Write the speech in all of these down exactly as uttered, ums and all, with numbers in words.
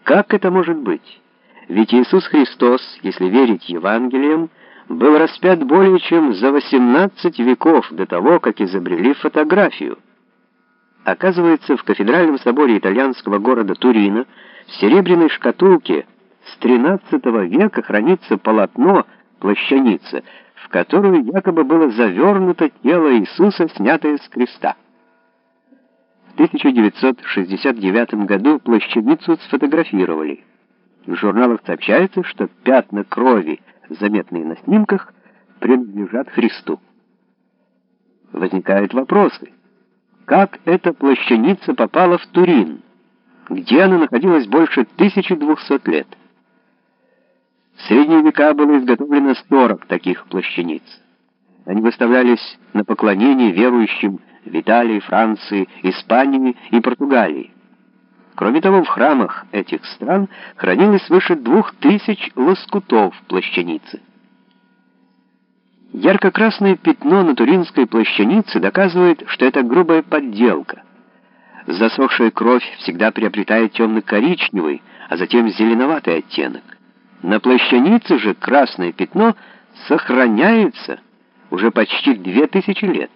Как это может быть? Ведь Иисус Христос, если верить Евангелиям, был распят более чем за восемнадцать веков до того, как изобрели фотографию. Оказывается, в кафедральном соборе итальянского города Турина в серебряной шкатулке с тринадцатого века хранится полотно, плащаница, в которую якобы было завернуто тело Иисуса, снятое с креста. В тысяча девятьсот шестьдесят девятом году плащаницу сфотографировали. В журналах сообщается, что пятна крови, заметные на снимках, принадлежат Христу. Возникают вопросы. Как эта плащаница попала в Турин, где она находилась больше тысячи двухсот лет? В средние века было изготовлено сорок таких плащаниц. Они выставлялись на поклонение верующим в Италии, Франции, Испании и Португалии. Кроме того, в храмах этих стран хранилось свыше двух тысяч лоскутов плащаницы. Ярко-красное пятно на туринской плащанице доказывает, что это грубая подделка. Засохшая кровь всегда приобретает темно-коричневый, а затем зеленоватый оттенок. На плащанице же красное пятно сохраняется уже почти две тысячи лет.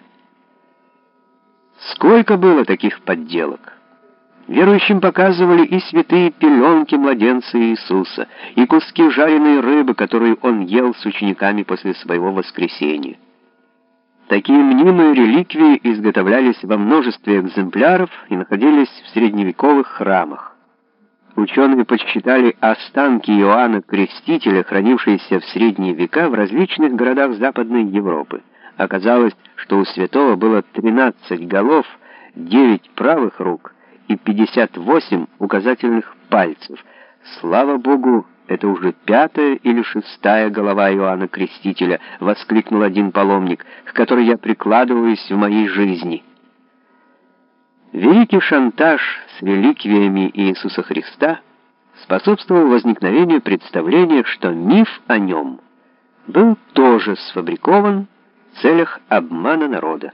Сколько было таких подделок? Верующим показывали и святые пеленки младенца Иисуса, и куски жареной рыбы, которую он ел с учениками после своего воскресения. Такие мнимые реликвии изготовлялись во множестве экземпляров и находились в средневековых храмах. Ученые подсчитали останки Иоанна Крестителя, хранившиеся в средние века в различных городах Западной Европы. Оказалось, что у святого было тринадцать голов, девять правых рук и пятьдесят восемь указательных пальцев. Слава Богу, это уже пятая или шестая голова Иоанна Крестителя, воскликнул один паломник, к которой я прикладываюсь в моей жизни. Великий шантаж с реликвиями Иисуса Христа способствовал возникновению представления, что миф о нем был тоже сфабрикован в целях обмана народа.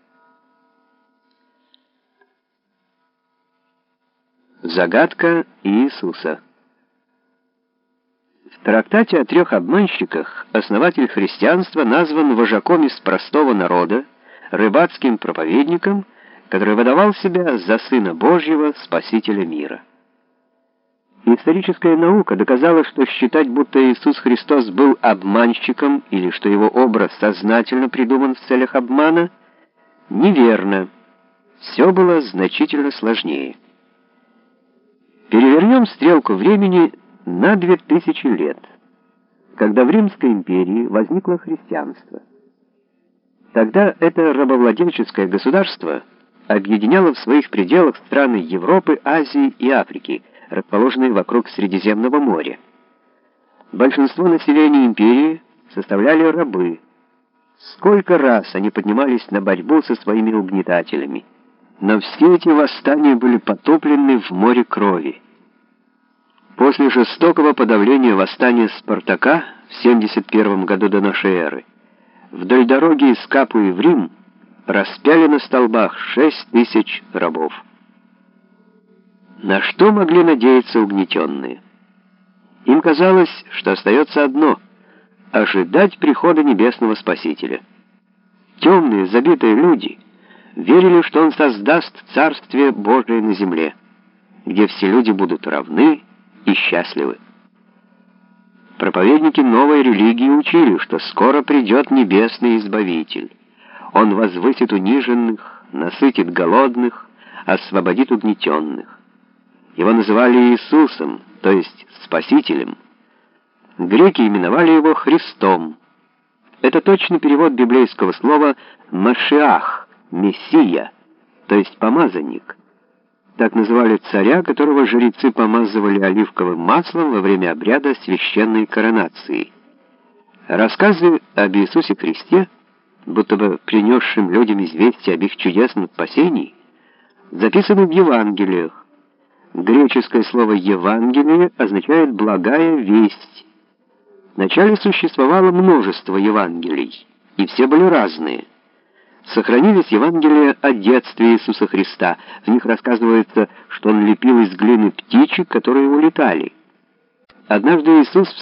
Загадка Иисуса. В трактате о трех обманщиках основатель христианства назван вожаком из простого народа, рыбацким проповедником, который выдавал себя за Сына Божьего, Спасителя мира. Историческая наука доказала, что считать, будто Иисус Христос был обманщиком или что его образ сознательно придуман в целях обмана, неверно. Все было значительно сложнее. Перевернем стрелку времени на две тысячи лет, когда в Римской империи возникло христианство. Тогда это рабовладельческое государство объединяло в своих пределах страны Европы, Азии и Африки, расположенные вокруг Средиземного моря. Большинство населения империи составляли рабы. Сколько раз они поднимались на борьбу со своими угнетателями, но все эти восстания были потоплены в море крови. После жестокого подавления восстания Спартака в семьдесят первом году до нашей эры вдоль дороги из Капуи в Рим распяли на столбах шесть тысяч рабов. На что могли надеяться угнетенные? Им казалось, что остается одно — ожидать прихода небесного Спасителя. Темные, забитые люди верили, что Он создаст Царствие Божие на земле, где все люди будут равны и счастливы. Проповедники новой религии учили, что скоро придет небесный Избавитель. Он возвысит униженных, насытит голодных, освободит угнетенных. Его называли Иисусом, то есть Спасителем. Греки именовали его Христом. Это точный перевод библейского слова «Машиах», «Мессия», то есть «помазанник». Так называли царя, которого жрецы помазывали оливковым маслом во время обряда священной коронации. Рассказы об Иисусе Христе, будто бы принесшим людям известие об их чудесном спасении, записаны в Евангелиях. Греческое слово «Евангелие» означает «благая весть». Вначале существовало множество Евангелий, и все были разные. Сохранились Евангелия о детстве Иисуса Христа. В них рассказывается, что он лепил из глины птичек, которые улетали. Однажды Иисус